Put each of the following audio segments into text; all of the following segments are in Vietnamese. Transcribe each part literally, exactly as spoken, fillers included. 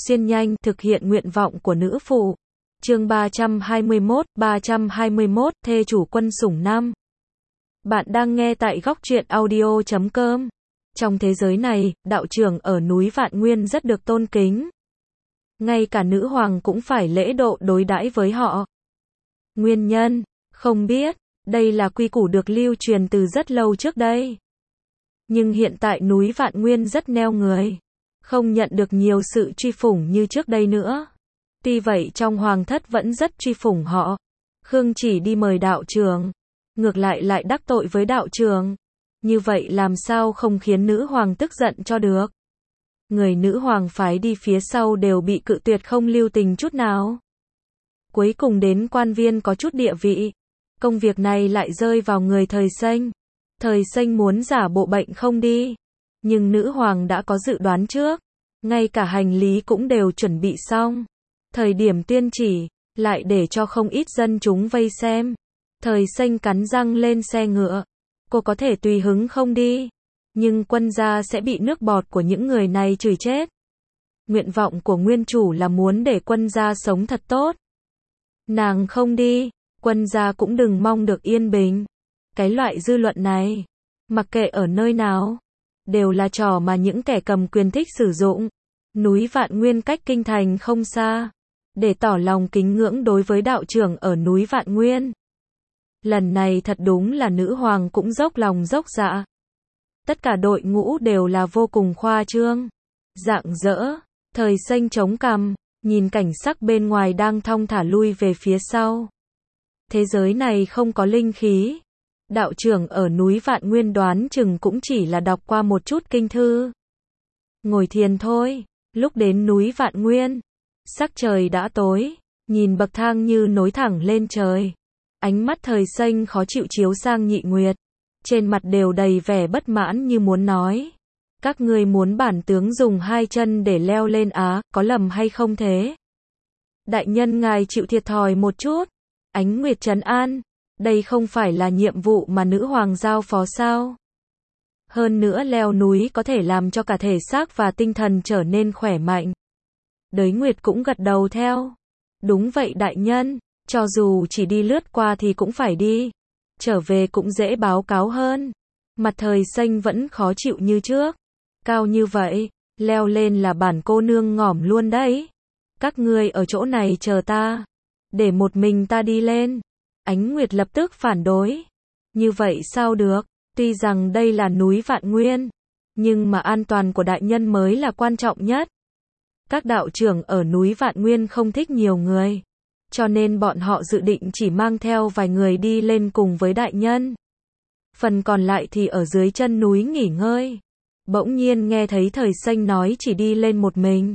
xuyên nhanh, thực hiện nguyện vọng của nữ phụ. Chương ba trăm hai mươi mốt, ba trăm hai mươi mốt, thê chủ quân sủng năm. Bạn đang nghe tại góc truyện audio chấm com. Trong thế giới này, đạo trưởng ở núi Vạn Nguyên rất được tôn kính. Ngay cả nữ hoàng cũng phải lễ độ đối đãi với họ. Nguyên nhân, không biết, đây là quy củ được lưu truyền từ rất lâu trước đây. Nhưng hiện tại núi Vạn Nguyên rất neo người, không nhận được nhiều sự truy phủng như trước đây nữa. Tuy vậy trong hoàng thất vẫn rất truy phủng họ. Khương Chỉ đi mời đạo trưởng, ngược lại lại đắc tội với đạo trưởng. Như vậy làm sao không khiến nữ hoàng tức giận cho được. Người nữ hoàng phái đi phía sau đều bị cự tuyệt không lưu tình chút nào. Cuối cùng đến quan viên có chút địa vị. Công việc này lại rơi vào người Thời Xanh. Thời Xanh muốn giả bộ bệnh không đi. Nhưng nữ hoàng đã có dự đoán trước. Ngay cả hành lý cũng đều chuẩn bị xong. Thời điểm tuyên chỉ, lại để cho không ít dân chúng vây xem. Thời Xanh cắn răng lên xe ngựa. Cô có thể tùy hứng không đi. Nhưng quân gia sẽ bị nước bọt của những người này chửi chết. Nguyện vọng của nguyên chủ là muốn để quân gia sống thật tốt. Nàng không đi, quân gia cũng đừng mong được yên bình. Cái loại dư luận này, mặc kệ ở nơi nào, đều là trò mà những kẻ cầm quyền thích sử dụng. Núi Vạn Nguyên cách kinh thành không xa, để tỏ lòng kính ngưỡng đối với đạo trưởng ở núi Vạn Nguyên. Lần này thật đúng là nữ hoàng cũng dốc lòng dốc dạ. Tất cả đội ngũ đều là vô cùng khoa trương, rạng rỡ. Thời Xanh chống cằm, nhìn cảnh sắc bên ngoài đang thong thả lui về phía sau. Thế giới này không có linh khí. Đạo trưởng ở núi Vạn Nguyên đoán chừng cũng chỉ là đọc qua một chút kinh thư. Ngồi thiền thôi. Lúc đến núi Vạn Nguyên, sắc trời đã tối, nhìn bậc thang như nối thẳng lên trời. Ánh mắt Thời Xanh khó chịu chiếu sang Nhị Nguyệt. Trên mặt đều đầy vẻ bất mãn như muốn nói. Các ngươi muốn bản tướng dùng hai chân để leo lên á, có lầm hay không thế? Đại nhân ngài chịu thiệt thòi một chút. Ánh Nguyệt trấn an. Đây không phải là nhiệm vụ mà nữ hoàng giao phó sao? Hơn nữa leo núi có thể làm cho cả thể xác và tinh thần trở nên khỏe mạnh. Đới Nguyệt cũng gật đầu theo. Đúng vậy đại nhân, cho dù chỉ đi lướt qua thì cũng phải đi. Trở về cũng dễ báo cáo hơn. Mặt Thời Xanh vẫn khó chịu như trước. Cao như vậy, leo lên là bản cô nương ngỏm luôn đấy. Các ngươi ở chỗ này chờ ta. Để một mình ta đi lên. Ánh Nguyệt lập tức phản đối. Như vậy sao được? Tuy rằng đây là núi Vạn Nguyên, nhưng mà an toàn của đại nhân mới là quan trọng nhất. Các đạo trưởng ở núi Vạn Nguyên không thích nhiều người, cho nên bọn họ dự định chỉ mang theo vài người đi lên cùng với đại nhân. Phần còn lại thì ở dưới chân núi nghỉ ngơi. Bỗng nhiên nghe thấy Thời Xanh nói chỉ đi lên một mình.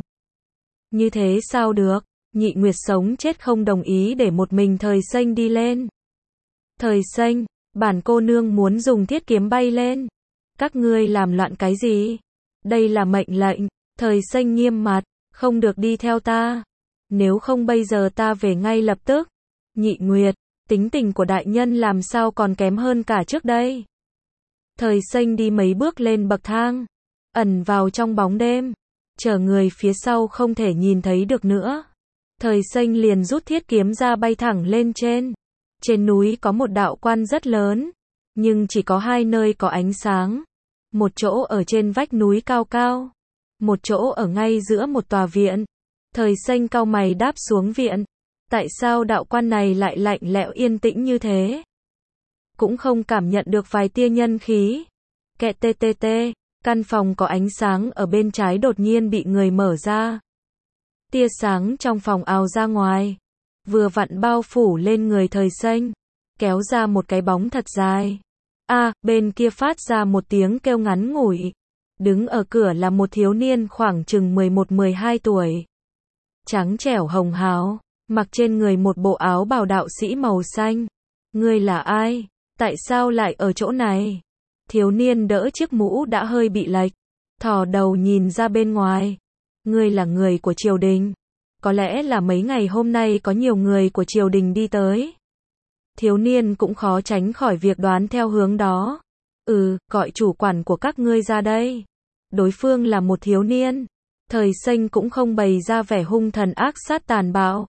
Như thế sao được? Nhị Nguyệt sống chết không đồng ý để một mình Thời Xanh đi lên. Thời Xanh, bản cô nương muốn dùng thiết kiếm bay lên. Các ngươi làm loạn cái gì? Đây là mệnh lệnh. Thời Xanh nghiêm mặt, không được đi theo ta. Nếu không bây giờ ta về ngay lập tức. Nhị Nguyệt, tính tình của đại nhân làm sao còn kém hơn cả trước đây. Thời Xanh đi mấy bước lên bậc thang, ẩn vào trong bóng đêm, chờ người phía sau không thể nhìn thấy được nữa. Thời Xanh liền rút thiết kiếm ra bay thẳng lên trên. Trên núi có một đạo quan rất lớn, nhưng chỉ có hai nơi có ánh sáng. Một chỗ ở trên vách núi cao cao, một chỗ ở ngay giữa một tòa viện. Thời Xanh cau mày đáp xuống viện. Tại sao đạo quan này lại lạnh lẽo yên tĩnh như thế? Cũng không cảm nhận được vài tia nhân khí. Kẹt tê tê tê, căn phòng có ánh sáng ở bên trái đột nhiên bị người mở ra. Tia sáng trong phòng ào ra ngoài, vừa vặn bao phủ lên người Thời Xanh, kéo ra một cái bóng thật dài. A, à, bên kia phát ra một tiếng kêu ngắn ngủi. Đứng ở cửa là một thiếu niên khoảng chừng mười một mười hai tuổi. Trắng trẻo hồng hào, mặc trên người một bộ áo bào đạo sĩ màu xanh. Ngươi là ai? Tại sao lại ở chỗ này? Thiếu niên đỡ chiếc mũ đã hơi bị lệch, thò đầu nhìn ra bên ngoài. Ngươi là người của triều đình. Có lẽ là mấy ngày hôm nay có nhiều người của triều đình đi tới. Thiếu niên cũng khó tránh khỏi việc đoán theo hướng đó. Ừ, gọi chủ quản của các ngươi ra đây. Đối phương là một thiếu niên, Thời Xanh cũng không bày ra vẻ hung thần ác sát tàn bạo.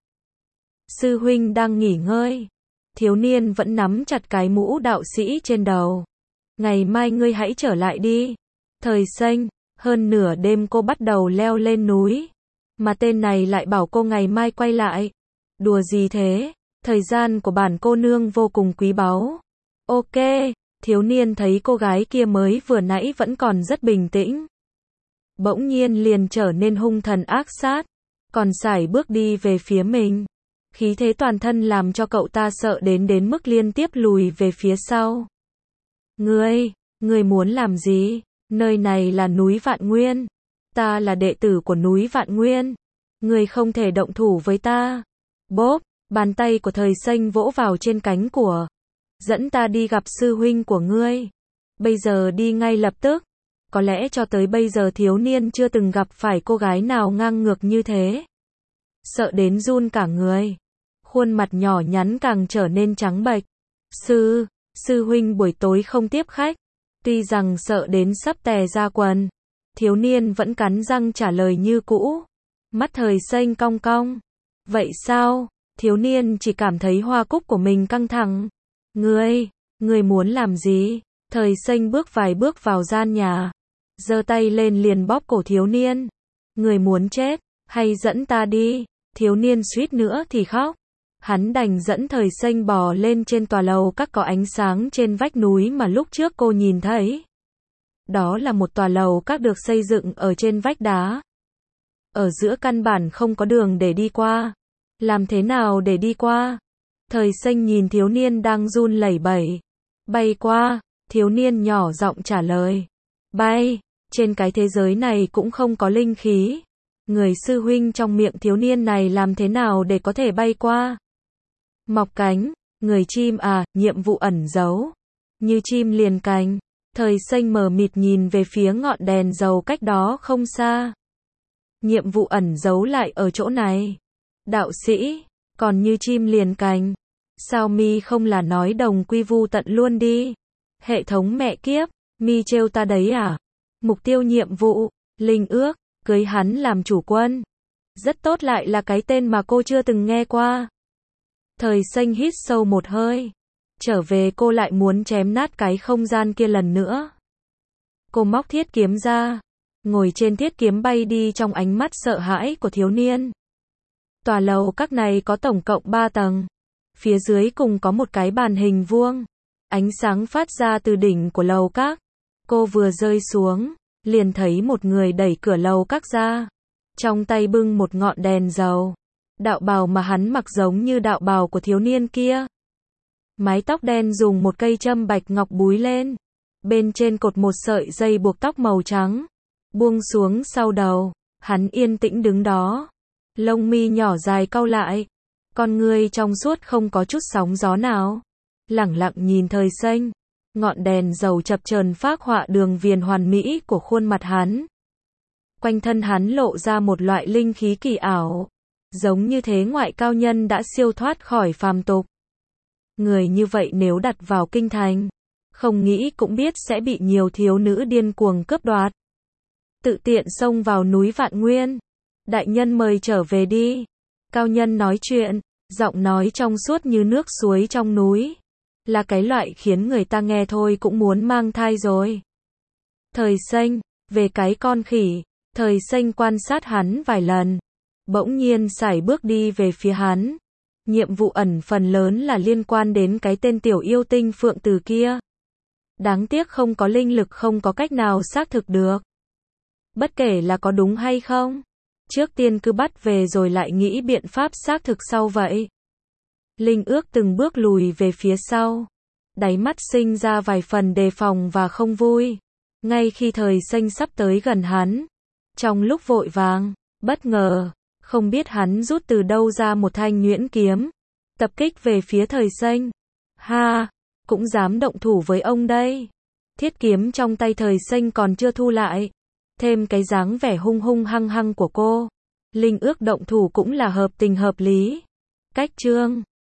Sư huynh đang nghỉ ngơi. Thiếu niên vẫn nắm chặt cái mũ đạo sĩ trên đầu. Ngày mai ngươi hãy trở lại đi. Thời Xanh, hơn nửa đêm cô bắt đầu leo lên núi. Mà tên này lại bảo cô ngày mai quay lại. Đùa gì thế? Thời gian của bản cô nương vô cùng quý báu. Ok, thiếu niên thấy cô gái kia mới vừa nãy vẫn còn rất bình tĩnh. Bỗng nhiên liền trở nên hung thần ác sát, còn sải bước đi về phía mình. Khí thế toàn thân làm cho cậu ta sợ đến đến mức liên tiếp lùi về phía sau. Ngươi, ngươi muốn làm gì? Nơi này là núi Vạn Nguyên. Ta là đệ tử của núi Vạn Nguyên. Ngươi không thể động thủ với ta. Bốp, bàn tay của Thời Xanh vỗ vào trên cánh của. Dẫn ta đi gặp sư huynh của ngươi. Bây giờ đi ngay lập tức. Có lẽ cho tới bây giờ thiếu niên chưa từng gặp phải cô gái nào ngang ngược như thế. Sợ đến run cả người. Khuôn mặt nhỏ nhắn càng trở nên trắng bệch. Sư, sư huynh buổi tối không tiếp khách. Tuy rằng sợ đến sắp tè ra quần. Thiếu niên vẫn cắn răng trả lời như cũ. Mắt Thời Xanh cong cong. Vậy sao? Thiếu niên chỉ cảm thấy hoa cúc của mình căng thẳng. Ngươi, ngươi muốn làm gì? Thời Xanh bước vài bước vào gian nhà. Giơ tay lên liền bóp cổ thiếu niên. Ngươi muốn chết, hay dẫn ta đi? Thiếu niên suýt nữa thì khóc. Hắn đành dẫn Thời Xanh bò lên trên tòa lầu các có ánh sáng trên vách núi mà lúc trước cô nhìn thấy. Đó là một tòa lầu các được xây dựng ở trên vách đá. Ở giữa căn bản không có đường để đi qua. Làm thế nào để đi qua? Thời Xanh nhìn thiếu niên đang run lẩy bẩy. Bay qua, thiếu niên nhỏ giọng trả lời. Bay, trên cái thế giới này cũng không có linh khí. Người sư huynh trong miệng thiếu niên này làm thế nào để có thể bay qua? Mọc cánh, người chim à, nhiệm vụ ẩn giấu. Như chim liền cánh. Thời Xanh mờ mịt nhìn về phía ngọn đèn dầu cách đó không xa. Nhiệm vụ ẩn giấu lại ở chỗ này. Đạo sĩ, còn như chim liền cánh. Sao mi không là nói đồng quy vu tận luôn đi? Hệ thống mẹ kiếp, mi trêu ta đấy à? Mục tiêu nhiệm vụ, linh ước, cưới hắn làm chủ quân. Rất tốt, lại là cái tên mà cô chưa từng nghe qua. Thời Xanh hít sâu một hơi. Trở về cô lại muốn chém nát cái không gian kia lần nữa. Cô móc thiết kiếm ra. Ngồi trên thiết kiếm bay đi trong ánh mắt sợ hãi của thiếu niên. Tòa lầu các này có tổng cộng ba tầng. Phía dưới cùng có một cái bàn hình vuông. Ánh sáng phát ra từ đỉnh của lầu các. Cô vừa rơi xuống, liền thấy một người đẩy cửa lầu các ra. Trong tay bưng một ngọn đèn dầu. Đạo bào mà hắn mặc giống như đạo bào của thiếu niên kia. Mái tóc đen dùng một cây châm bạch ngọc búi lên. Bên trên cột một sợi dây buộc tóc màu trắng. Buông xuống sau đầu. Hắn yên tĩnh đứng đó. Lông mi nhỏ dài cau lại. Con người trong suốt không có chút sóng gió nào. Lẳng lặng nhìn Thời Xanh. Ngọn đèn dầu chập chờn phác họa đường viền hoàn mỹ của khuôn mặt hắn. Quanh thân hắn lộ ra một loại linh khí kỳ ảo. Giống như thế ngoại cao nhân đã siêu thoát khỏi phàm tục. Người như vậy nếu đặt vào kinh thành, không nghĩ cũng biết sẽ bị nhiều thiếu nữ điên cuồng cướp đoạt. Tự tiện xông vào núi Vạn Nguyên. Đại nhân mời trở về đi. Cao nhân nói chuyện, giọng nói trong suốt như nước suối trong núi. Là cái loại khiến người ta nghe thôi cũng muốn mang thai rồi. Thời Xanh, về cái con khỉ. Thời Xanh quan sát hắn vài lần. Bỗng nhiên sải bước đi về phía hắn. Nhiệm vụ ẩn phần lớn là liên quan đến cái tên tiểu yêu tinh Phượng Từ kia. Đáng tiếc không có linh lực, không có cách nào xác thực được. Bất kể là có đúng hay không, trước tiên cứ bắt về rồi lại nghĩ biện pháp xác thực sau vậy. Linh ước từng bước lùi về phía sau. Đáy mắt sinh ra vài phần đề phòng và không vui. Ngay khi Thời Xanh sắp tới gần hắn. Trong lúc vội vàng, bất ngờ, không biết hắn rút từ đâu ra một thanh nhuyễn kiếm. Tập kích về phía Thời Xanh. Ha, cũng dám động thủ với ông đây. Thiết kiếm trong tay Thời Xanh còn chưa thu lại. Thêm cái dáng vẻ hung hung hăng hăng của cô. Linh ước động thủ cũng là hợp tình hợp lý. Cách chương